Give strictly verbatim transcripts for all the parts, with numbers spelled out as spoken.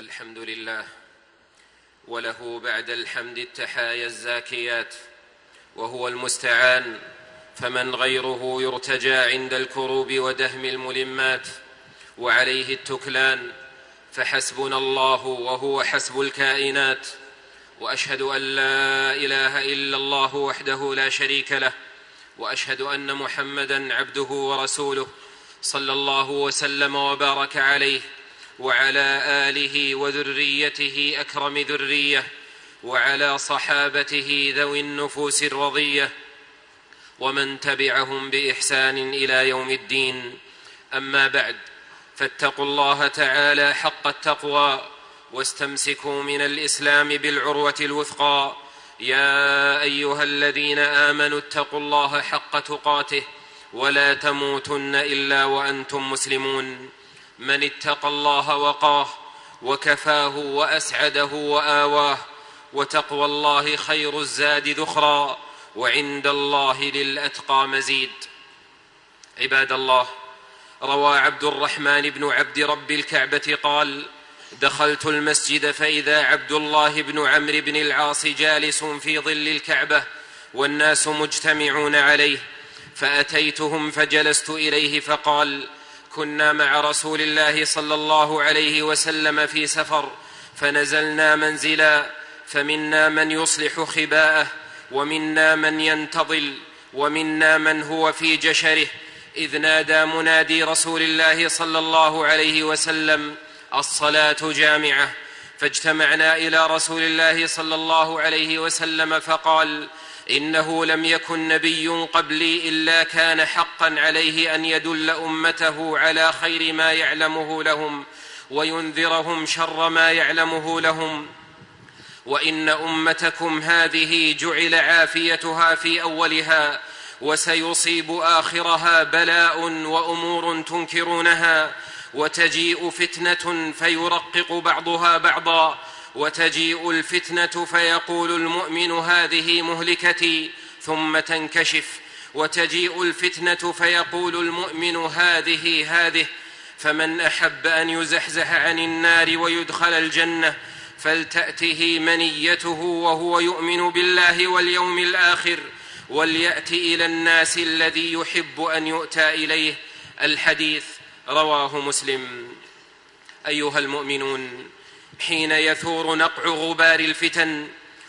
الحمد لله، وله بعد الحمد التحايا الزاكيات، وهو المستعان، فمن غيره يرتجى عند الكروب ودهم الملمات، وعليه التكلان، فحسبنا الله وهو حسب الكائنات. وأشهد أن لا إله إلا الله وحده لا شريك له، وأشهد أن محمدًا عبده ورسوله، صلى الله وسلم وبارك عليه وعلى آله وذريته أكرم ذرية، وعلى صحابته ذوي النفوس الرضية، ومن تبعهم بإحسان إلى يوم الدين. أما بعد، فاتقوا الله تعالى حق التقوى، واستمسكوا من الإسلام بالعروة الوثقى. يا أيها الذين آمنوا اتقوا الله حق تقاته، ولا تموتن إلا وأنتم مسلمون. من اتقى الله وقاه، وكفاه وأسعده وآواه، وتقوى الله خير الزاد ذخرا، وعند الله للأتقى مزيد. عباد الله، روى عبد الرحمن بن عبد رب الكعبة قال: دخلت المسجد فإذا عبد الله بن عمرو بن العاص جالس في ظل الكعبة والناس مجتمعون عليه، فأتيتهم فجلست إليه فقال: كنا مع رسول الله صلى الله عليه وسلم في سفر، فنزلنا منزلا، فمنا من يصلح خباءه، ومنا من ينتظل، ومنا من هو في جشره، إذ نادى منادي رسول الله صلى الله عليه وسلم: الصلاة جامعة. فاجتمعنا إلى رسول الله صلى الله عليه وسلم فقال: إنه لم يكن نبي قبلي إلا كان حقا عليه أن يدل أمته على خير ما يعلمه لهم، وينذرهم شر ما يعلمه لهم، وإن أمتكم هذه جعل عافيتها في أولها، وسيصيب آخرها بلاء وأمور تنكرونها، وتجيء فتنة فيرقق بعضها بعضا، وتجيء الفتنة فيقول المؤمن: هذه مهلكتي، ثم تنكشف، وتجيء الفتنة فيقول المؤمن: هذه هذه. فمن أحب أن يزحزح عن النار ويدخل الجنة فلتأته منيته وهو يؤمن بالله واليوم الآخر، وليأت إلى الناس الذي يحب أن يؤتى إليه. الحديث رواه مسلم. أيها المؤمنون، حين يثور نقع غبار الفتن،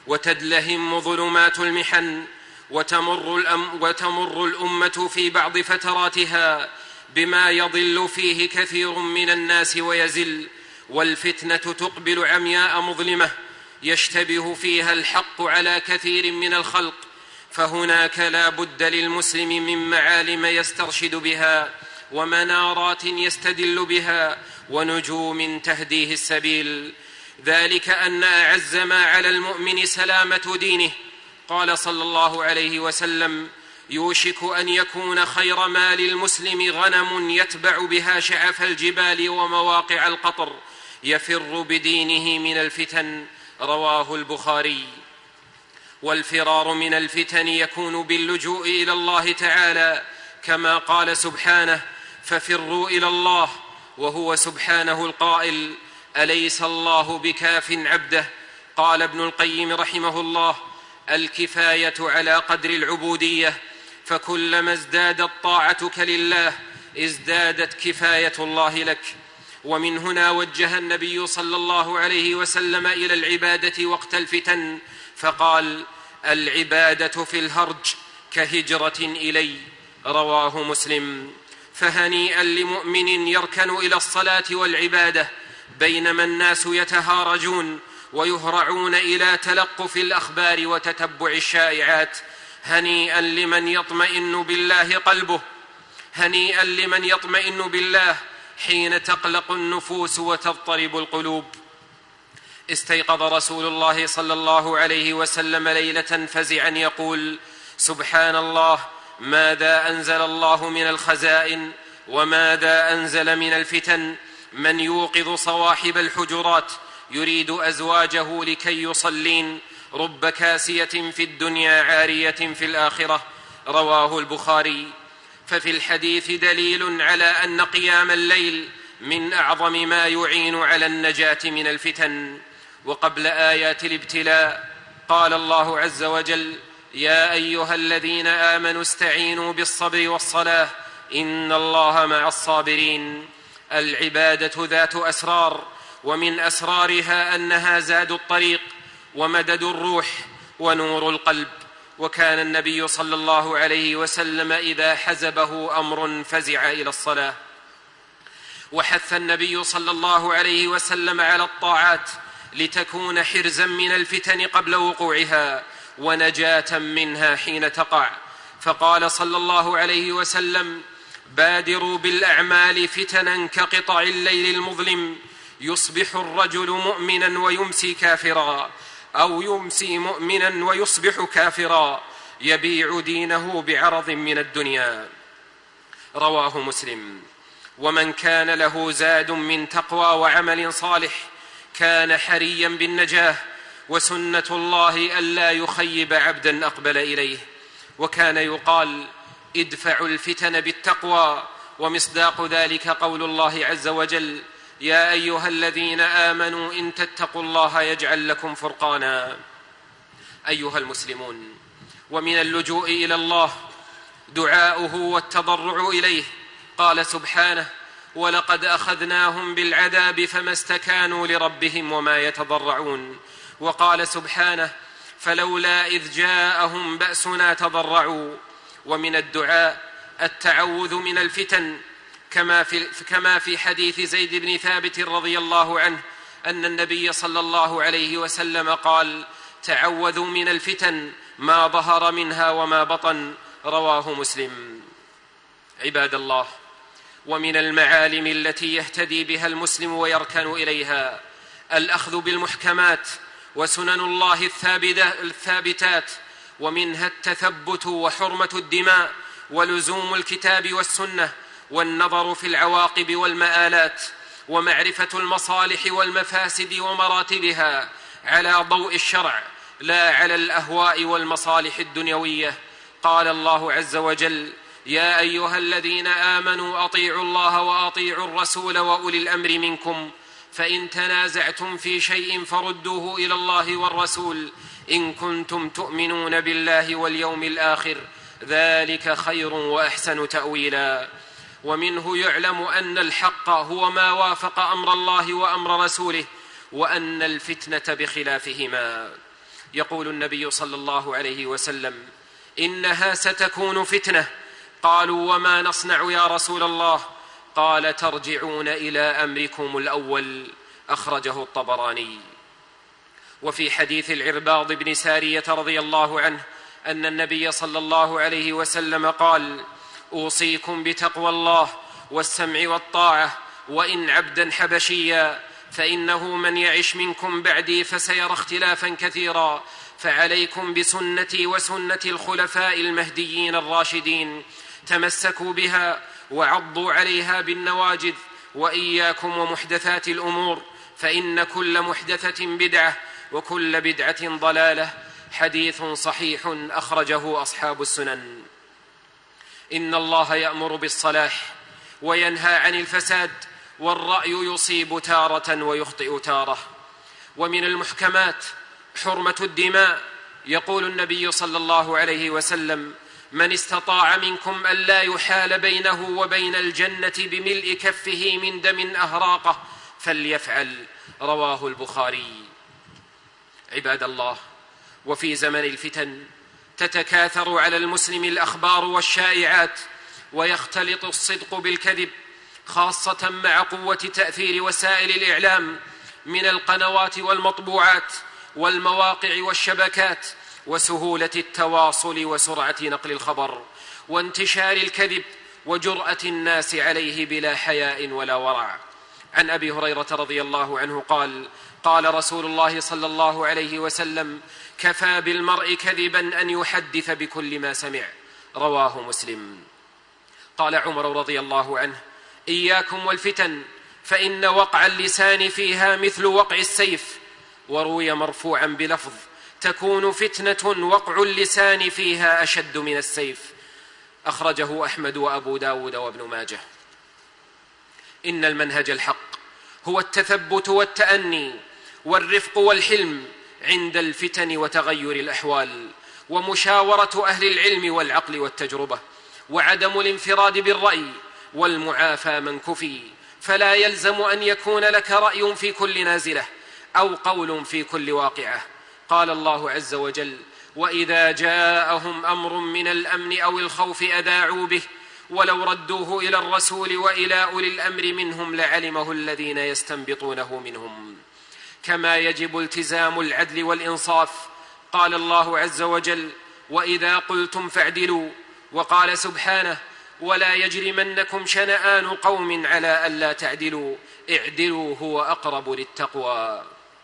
وتدلهم ظلمات المحن، وتمر, الأم وتمر الأمة في بعض فتراتها بما يضل فيه كثير من الناس ويزل، والفتنة تقبل عمياء مظلمة يشتبه فيها الحق على كثير من الخلق، فهناك لا بد للمسلم من معالم يسترشد بها، ومنارات يستدل بها، ونجوم تهديه السبيل. ذلك أن أعز ما على المؤمن سلامة دينه. قال صلى الله عليه وسلم: يوشك أن يكون خير ما للمسلم غنم يتبع بها شعف الجبال ومواقع القطر، يفر بدينه من الفتن. رواه البخاري. والفرار من الفتن يكون باللجوء إلى الله تعالى، كما قال سبحانه: ففروا إلى الله، وهو سبحانه القائل: أليس الله بكاف عبده؟ قال ابن القيم رحمه الله: الكفاية على قدر العبودية، فكلما ازدادت طاعتك لله ازدادت كفاية الله لك. ومن هنا وجه النبي صلى الله عليه وسلم إلى العبادة وقت الفتن، فقال: العبادة في الهرج كهجرة إلي. رواه مسلم. فهنيئا لمؤمن يركن إلى الصلاة والعبادة بينما الناس يتهارجون ويهرعون إلى تلقف الأخبار وتتبع الشائعات. هنيئا لمن يطمئن بالله قلبه، هنيئا لمن يطمئن بالله حين تقلق النفوس وتضطرب القلوب. استيقظ رسول الله صلى الله عليه وسلم ليلة فزعا يقول: سبحان الله، ماذا أنزل الله من الخزائن، وماذا أنزل من الفتن؟ من يوقظ صواحب الحجرات يريد أزواجه لكي يصلين، رب كاسية في الدنيا عارية في الآخرة. رواه البخاري. ففي الحديث دليل على أن قيام الليل من أعظم ما يعين على النجاة من الفتن. وقبل آيات الابتلاء قال الله عز وجل: يا أيها الذين آمنوا استعينوا بالصبر والصلاة إن الله مع الصابرين. العبادة ذات أسرار، ومن أسرارها أنها زاد الطريق ومدد الروح ونور القلب. وكان النبي صلى الله عليه وسلم إذا حزبه أمر فزع إلى الصلاة. وحث النبي صلى الله عليه وسلم على الطاعات لتكون حرزا من الفتن قبل وقوعها ونجاة منها حين تقع. فقال صلى الله عليه وسلم: بادروا بالأعمال فتنا كقطع الليل المظلم، يصبح الرجل مؤمنا ويمسي كافرا، أو يمسي مؤمنا ويصبح كافرا، يبيع دينه بعرض من الدنيا. رواه مسلم. ومن كان له زاد من تقوى وعمل صالح كان حريا بالنجاة، وسنة الله ألا يخيب عبدا أقبل إليه. وكان يقال: ادفعوا الفتن بالتقوى. ومصداق ذلك قول الله عز وجل: يا أيها الذين آمنوا إن تتقوا الله يجعل لكم فرقانا. أيها المسلمون، ومن اللجوء إلى الله دعاؤه والتضرع إليه. قال سبحانه: ولقد أخذناهم بالعذاب فما استكانوا لربهم وما يتضرعون. وقال سبحانه: فلولا إذ جاءهم بأسنا تضرعوا. ومن الدعاء التعوذ من الفتن، كما في, كما في حديث زيد بن ثابت رضي الله عنه أن النبي صلى الله عليه وسلم قال: تعوذوا من الفتن ما ظهر منها وما بطن. رواه مسلم. عباد الله، ومن المعالم التي يهتدي بها المسلم ويركن إليها الأخذ بالمحكمات وسنن الله الثابتات، ومنها التثبت وحرمة الدماء ولزوم الكتاب والسنة، والنظر في العواقب والمآلات، ومعرفة المصالح والمفاسد ومراتبها على ضوء الشرع لا على الأهواء والمصالح الدنيوية. قال الله عز وجل: يا أيها الذين آمنوا أطيعوا الله وأطيعوا الرسول وأولي الأمر منكم، فإن تنازعتم في شيء فردوه إلى الله والرسول إن كنتم تؤمنون بالله واليوم الآخر، ذلك خير وأحسن تأويلا. ومنه يعلم أن الحق هو ما وافق أمر الله وأمر رسوله، وأن الفتنة بخلافهما. يقول النبي صلى الله عليه وسلم: إنها ستكون فتنة. قالوا: وما نصنع يا رسول الله؟ قال: ترجعون إلى أمركم الأول. أخرجه الطبراني. وفي حديث العرباض بن سارية رضي الله عنه أن النبي صلى الله عليه وسلم قال: أوصيكم بتقوى الله والسمع والطاعة، وإن عبدا حبشيا، فإنه من يعش منكم بعدي فسيرى اختلافا كثيرا، فعليكم بسنتي وسنة الخلفاء المهديين الراشدين، تمسكوا بها وعضوا عليها بالنواجذ، وإياكم ومحدثات الأمور، فإن كل محدثة بدعة وكل بدعة ضلالة. حديث صحيح أخرجه أصحاب السنن. إن الله يأمر بالصلاح وينهى عن الفساد، والرأي يصيب تارة ويخطئ تارة. ومن المحكمات حرمة الدماء. يقول النبي صلى الله عليه وسلم: من استطاع منكم ألا يحال بينه وبين الجنة بملء كفه من دم أهراقه فليفعل. رواه البخاري. عباد الله، وفي زمن الفتن تتكاثر على المسلم الأخبار والشائعات، ويختلط الصدق بالكذب، خاصة مع قوة تأثير وسائل الإعلام من القنوات والمطبوعات والمواقع والشبكات، وسهولة التواصل وسرعة نقل الخبر، وانتشار الكذب وجرأة الناس عليه بلا حياء ولا ورع. عن أبي هريرة رضي الله عنه قال: قال رسول الله صلى الله عليه وسلم: كفى بالمرء كذبا أن يحدث بكل ما سمع. رواه مسلم. قال عمر رضي الله عنه: إياكم والفتن، فإن وقع اللسان فيها مثل وقع السيف. وروي مرفوعا بلفظ: تكون فتنة وقع اللسان فيها أشد من السيف. أخرجه أحمد وأبو داود وابن ماجه. إن المنهج الحق هو التثبت والتأني والرفق والحلم عند الفتن وتغير الأحوال، ومشاورة أهل العلم والعقل والتجربة، وعدم الانفراد بالرأي والمعافى من كفي. فلا يلزم أن يكون لك رأي في كل نازلة أو قول في كل واقعة. قال الله عز وجل: وإذا جاءهم أمر من الأمن أو الخوف أذاعوا به ولو ردوه إلى الرسول وإلى أولي الأمر منهم لعلمه الذين يستنبطونه منهم. كما يجب التزام العدل والإنصاف. قال الله عز وجل: وإذا قلتم فاعدلوا. وقال سبحانه: ولا يجرمنكم شنآن قوم على ألا تعدلوا اعدلوا هو أقرب للتقوى.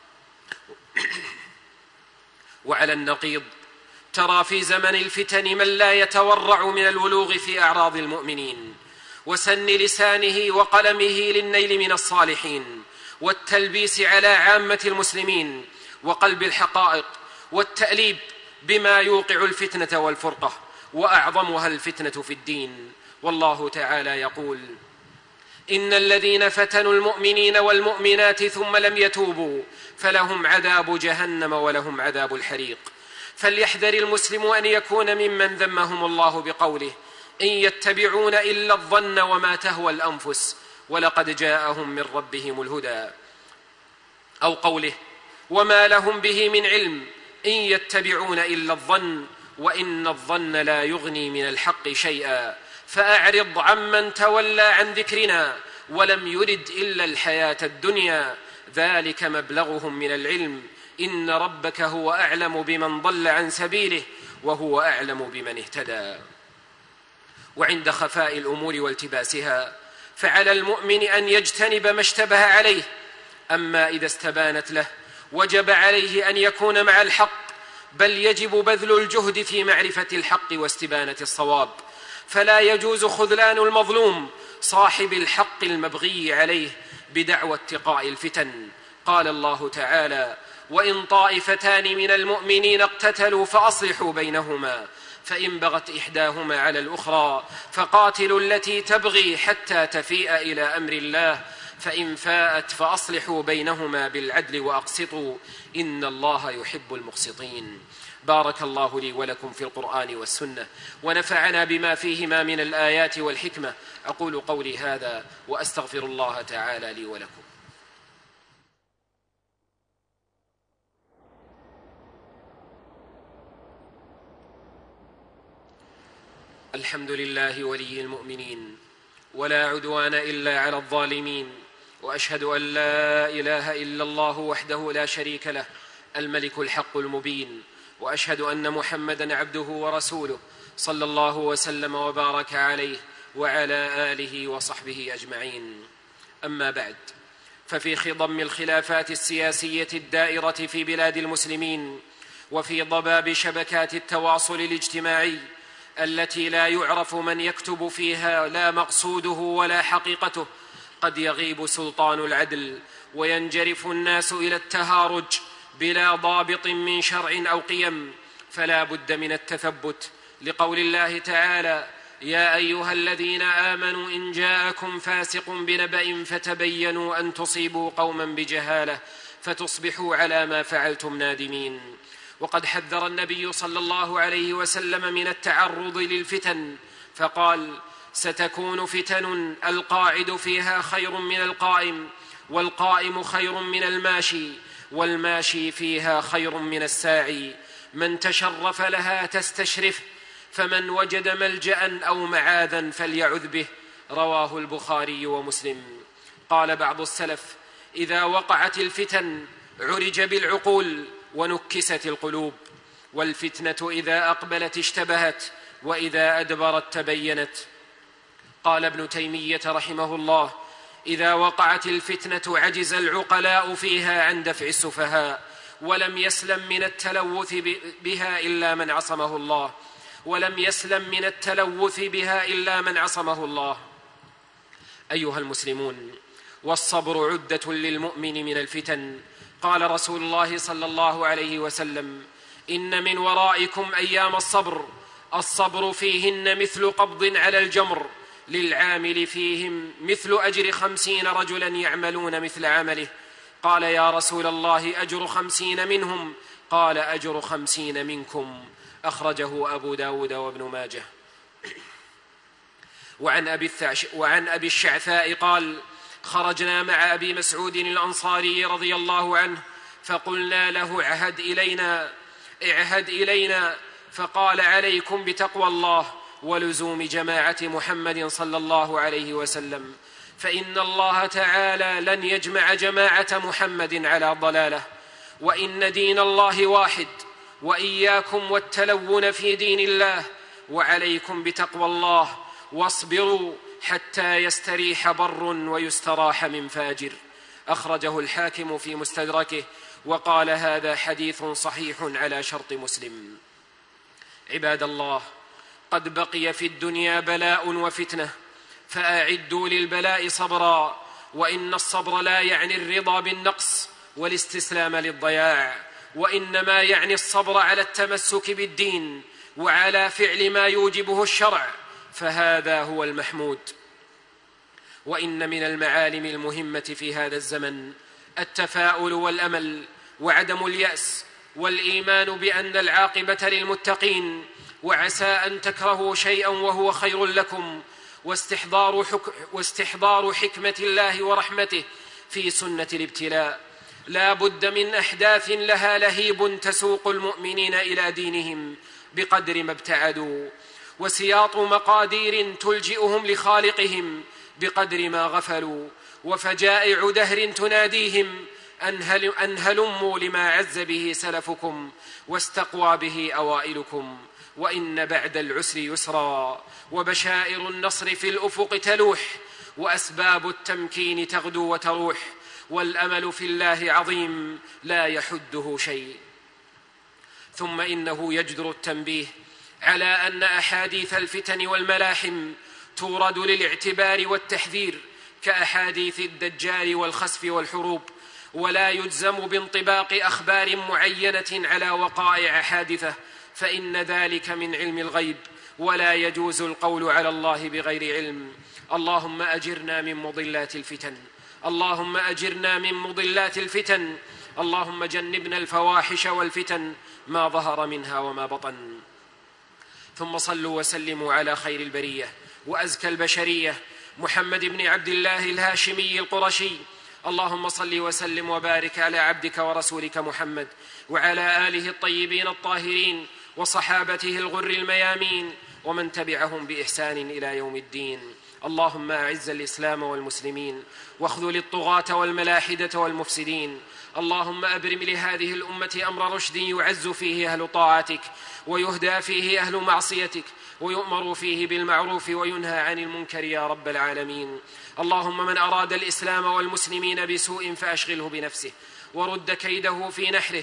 وعلى النقيض ترى في زمن الفتن من لا يتورع من الولوغ في أعراض المؤمنين وسن لسانه وقلمه للنيل من الصالحين والتلبيس على عامة المسلمين وقلب الحقائق والتأليب بما يوقع الفتنة والفرقة، وأعظمها الفتنة في الدين. والله تعالى يقول: إن الذين فتنوا المؤمنين والمؤمنات ثم لم يتوبوا فلهم عذاب جهنم ولهم عذاب الحريق. فليحذر المسلم أن يكون ممن ذمهم الله بقوله: إن يتبعون إلا الظن وما تهوى الأنفس ولقد جاءهم من ربهم الهدى، أو قوله: وما لهم به من علم إن يتبعون إلا الظن وإن الظن لا يغني من الحق شيئا فأعرض عمن تولى عن ذكرنا ولم يرد إلا الحياة الدنيا ذلك مبلغهم من العلم إن ربك هو أعلم بمن ضل عن سبيله وهو أعلم بمن اهتدى. وعند خفاء الأمور والتباسها فعلى المؤمن أن يجتنب ما اشتبه عليه، أما إذا استبانت له وجب عليه أن يكون مع الحق، بل يجب بذل الجهد في معرفة الحق واستبانة الصواب. فلا يجوز خذلان المظلوم صاحب الحق المبغي عليه بدعوى اتقاء الفتن. قال الله تعالى: وإن طائفتان من المؤمنين اقتتلوا فأصلحوا بينهما فإن بغت إحداهما على الأخرى فقاتلوا التي تبغي حتى تفيء إلى أمر الله فإن فاءت فأصلحوا بينهما بالعدل وأقسطوا إن الله يحب المقسطين. بارك الله لي ولكم في القرآن والسنة ونفعنا بما فيهما من الآيات والحكمة. أقول قولي هذا وأستغفر الله تعالى لي ولكم. الحمد لله ولي المؤمنين ولا عدوان إلا على الظالمين، وأشهد أن لا إله إلا الله وحده لا شريك له الملك الحق المبين، وأشهد أن محمدًا عبده ورسوله صلى الله وسلم وبارك عليه وعلى آله وصحبه أجمعين. أما بعد، ففي خضم الخلافات السياسية الدائرة في بلاد المسلمين وفي ضباب شبكات التواصل الاجتماعي التي لا يعرف من يكتب فيها لا مقصوده ولا حقيقته، قد يغيب سلطان العدل وينجرف الناس إلى التهارج بلا ضابط من شرع أو قيم، فلا بد من التثبت لقول الله تعالى: يا أيها الذين آمنوا إن جاءكم فاسق بنبأ فتبينوا أن تصيبوا قوما بجهالة فتصبحوا على ما فعلتم نادمين. وقد حذر النبي صلى الله عليه وسلم من التعرض للفتن فقال: ستكون فتن القاعد فيها خير من القائم، والقائم خير من الماشي، والماشي فيها خير من الساعي، من تشرف لها تستشرف، فمن وجد ملجأ أو معاذا فليعذ به. رواه البخاري ومسلم. قال بعض السلف: إذا وقعت الفتن عرج بالعقول ونكست القلوب، والفتنة إذا أقبلت اشتبهت وإذا أدبرت تبينت. قال ابن تيمية رحمه الله: إذا وقعت الفتنة عجز العقلاء فيها عن دفع السفهاء، ولم يسلم من التلوث بها إلا من عصمه الله ولم يسلم من التلوث بها إلا من عصمه الله. أيها المسلمون، والصبر عدة للمؤمن من الفتن. قال رسول الله صلى الله عليه وسلم: إن من ورائكم أيام الصبر، الصبر فيهن مثل قبض على الجمر للعامل فيهم مثل أجر خمسين رجلا يعملون مثل عمله. قال يا رسول الله أجر خمسين منهم؟ قال أجر خمسين منكم. أخرجه أبو داود وابن ماجه. وعن أبي, وعن أبي الشعثاء قال خرجنا مع أبي مسعود الأنصاري رضي الله عنه فقلنا له اعهد إلينا اعهد إلينا فقال عليكم بتقوى الله ولزوم جماعة محمد صلى الله عليه وسلم، فإن الله تعالى لن يجمع جماعة محمد على ضلالة، وإن دين الله واحد، وإياكم والتلون في دين الله، وعليكم بتقوى الله واصبروا حتى يستريح بر ويستراح من فاجر. أخرجه الحاكم في مستدركه وقال هذا حديث صحيح على شرط مسلم. عباد الله، قد بقي في الدنيا بلاء وفتنة، فأعدوا للبلاء صبرا، وإن الصبر لا يعني الرضا بالنقص والاستسلام للضياع، وإنما يعني الصبر على التمسك بالدين وعلى فعل ما يوجبه الشرع، فهذا هو المحمود. وإن من المعالم المهمة في هذا الزمن التفاؤل والأمل وعدم اليأس، والإيمان بأن العاقبة للمتقين، وعسى أن تكرهوا شيئا وهو خير لكم، واستحضار, حك... واستحضار حكمة الله ورحمته في سنة الابتلاء. لا بد من أحداث لها لهيب تسوق المؤمنين إلى دينهم بقدر ما ابتعدوا، وسياط مقادير تلجئهم لخالقهم بقدر ما غفلوا، وفجائع دهر تناديهم أن, هل... أن هلموا لما عز به سلفكم واستقوى به أوائلكم. وإن بعد العسر يسرا، وبشائر النصر في الأفق تلوح، وأسباب التمكين تغدو وتروح، والأمل في الله عظيم لا يحده شيء. ثم إنه يجدر التنبيه على أن أحاديث الفتن والملاحم تورد للاعتبار والتحذير كأحاديث الدجال والخسف والحروب، ولا يجزم بانطباق أخبار معينة على وقائع حادثة، فإن ذلك من علم الغيب، ولا يجوز القول على الله بغير علم. اللهم أجرنا من مضلات الفتن، اللهم أجرنا من مضلات الفتن، اللهم جنبنا الفواحش والفتن ما ظهر منها وما بطن. ثم صلوا وسلموا على خير البرية وأزكى البشرية محمد بن عبد الله الهاشمي القرشي. اللهم صل وسلم وبارك على عبدك ورسولك محمد وعلى آله الطيبين الطاهرين وصحابته الغر الميامين ومن تبعهم بإحسان إلى يوم الدين. اللهم أعز الإسلام والمسلمين، واخذل الطغاة والملاحدة والمفسدين. اللهم أبرم لهذه الأمة أمر رشد يعز فيه أهل طاعتك، ويهدى فيه أهل معصيتك، ويؤمر فيه بالمعروف وينهى عن المنكر يا رب العالمين. اللهم من أراد الإسلام والمسلمين بسوء فأشغله بنفسه، ورد كيده في نحره،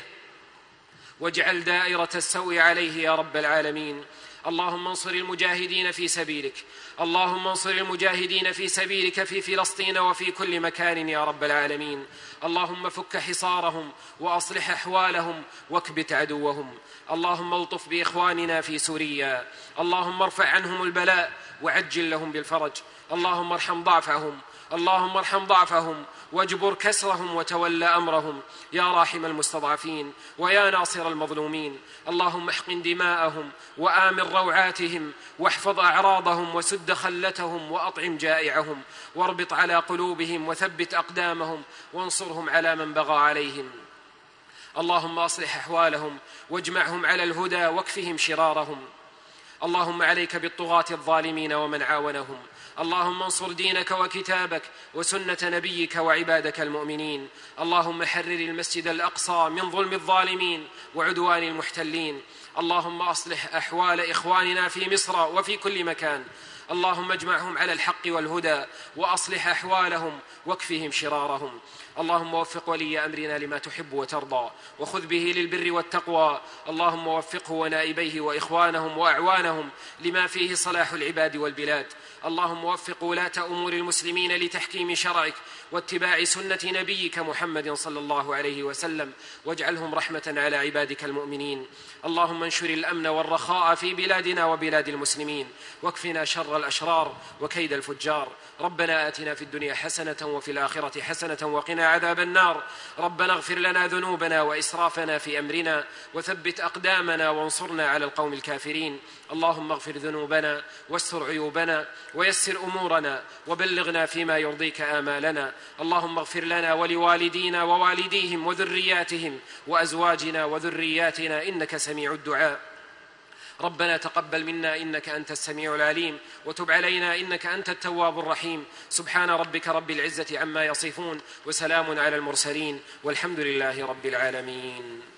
واجعل دائرة السوء عليه يا رب العالمين. اللهم انصر المجاهدين في سبيلك، اللهم انصر المجاهدين في سبيلك في فلسطين وفي كل مكان يا رب العالمين. اللهم فك حصارهم وأصلح أحوالهم واكبت عدوهم. اللهم الطف بإخواننا في سوريا، اللهم ارفع عنهم البلاء وعجل لهم بالفرج. اللهم ارحم ضعفهم، اللهم ارحم ضعفهم واجبر كسرهم وتولى أمرهم يا راحم المستضعفين ويا ناصر المظلومين. اللهم احقن دماءهم وآمن روعاتهم، واحفظ أعراضهم وسد خلتهم، وأطعم جائعهم، واربط على قلوبهم وثبت أقدامهم، وانصرهم على من بغى عليهم. اللهم أصلح أحوالهم واجمعهم على الهدى واكفهم شرارهم. اللهم عليك بالطغاة الظالمين ومن عاونهم. اللهم انصر دينك وكتابك وسنة نبيك وعبادك المؤمنين. اللهم حرر المسجد الأقصى من ظلم الظالمين وعدوان المحتلين. اللهم أصلح أحوال إخواننا في مصر وفي كل مكان. اللهم اجمعهم على الحق والهدى وأصلح أحوالهم واكفهم شرارهم. اللهم وفق ولي أمرنا لما تحب وترضى، وخذ به للبر والتقوى. اللهم وفقه ونائبيه وإخوانهم وأعوانهم لما فيه صلاح العباد والبلاد. اللهم وفق ولاة أمور المسلمين لتحكيم شرعك واتباع سنة نبيك محمد صلى الله عليه وسلم، واجعلهم رحمة على عبادك المؤمنين. اللهم انشر الأمن والرخاء في بلادنا وبلاد المسلمين، واكفنا شر الأشرار وكيد الفجار. ربنا آتنا في الدنيا حسنة وفي الآخرة حسنة وقنا عذاب النار. ربنا اغفر لنا ذنوبنا وإسرافنا في أمرنا، وثبت أقدامنا وانصرنا على القوم الكافرين. اللهم اغفر ذنوبنا واستر عيوبنا ويسر أمورنا، وبلغنا فيما يرضيك آمالنا. اللهم اغفر لنا ولوالدينا ووالديهم وذرياتهم وأزواجنا وذرياتنا، إنك سميع الدعاء. ربنا تقبل منا إنك أنت السميع العليم، وتب علينا إنك أنت التواب الرحيم. سبحان ربك رب العزة عما يصفون، وسلام على المرسلين، والحمد لله رب العالمين.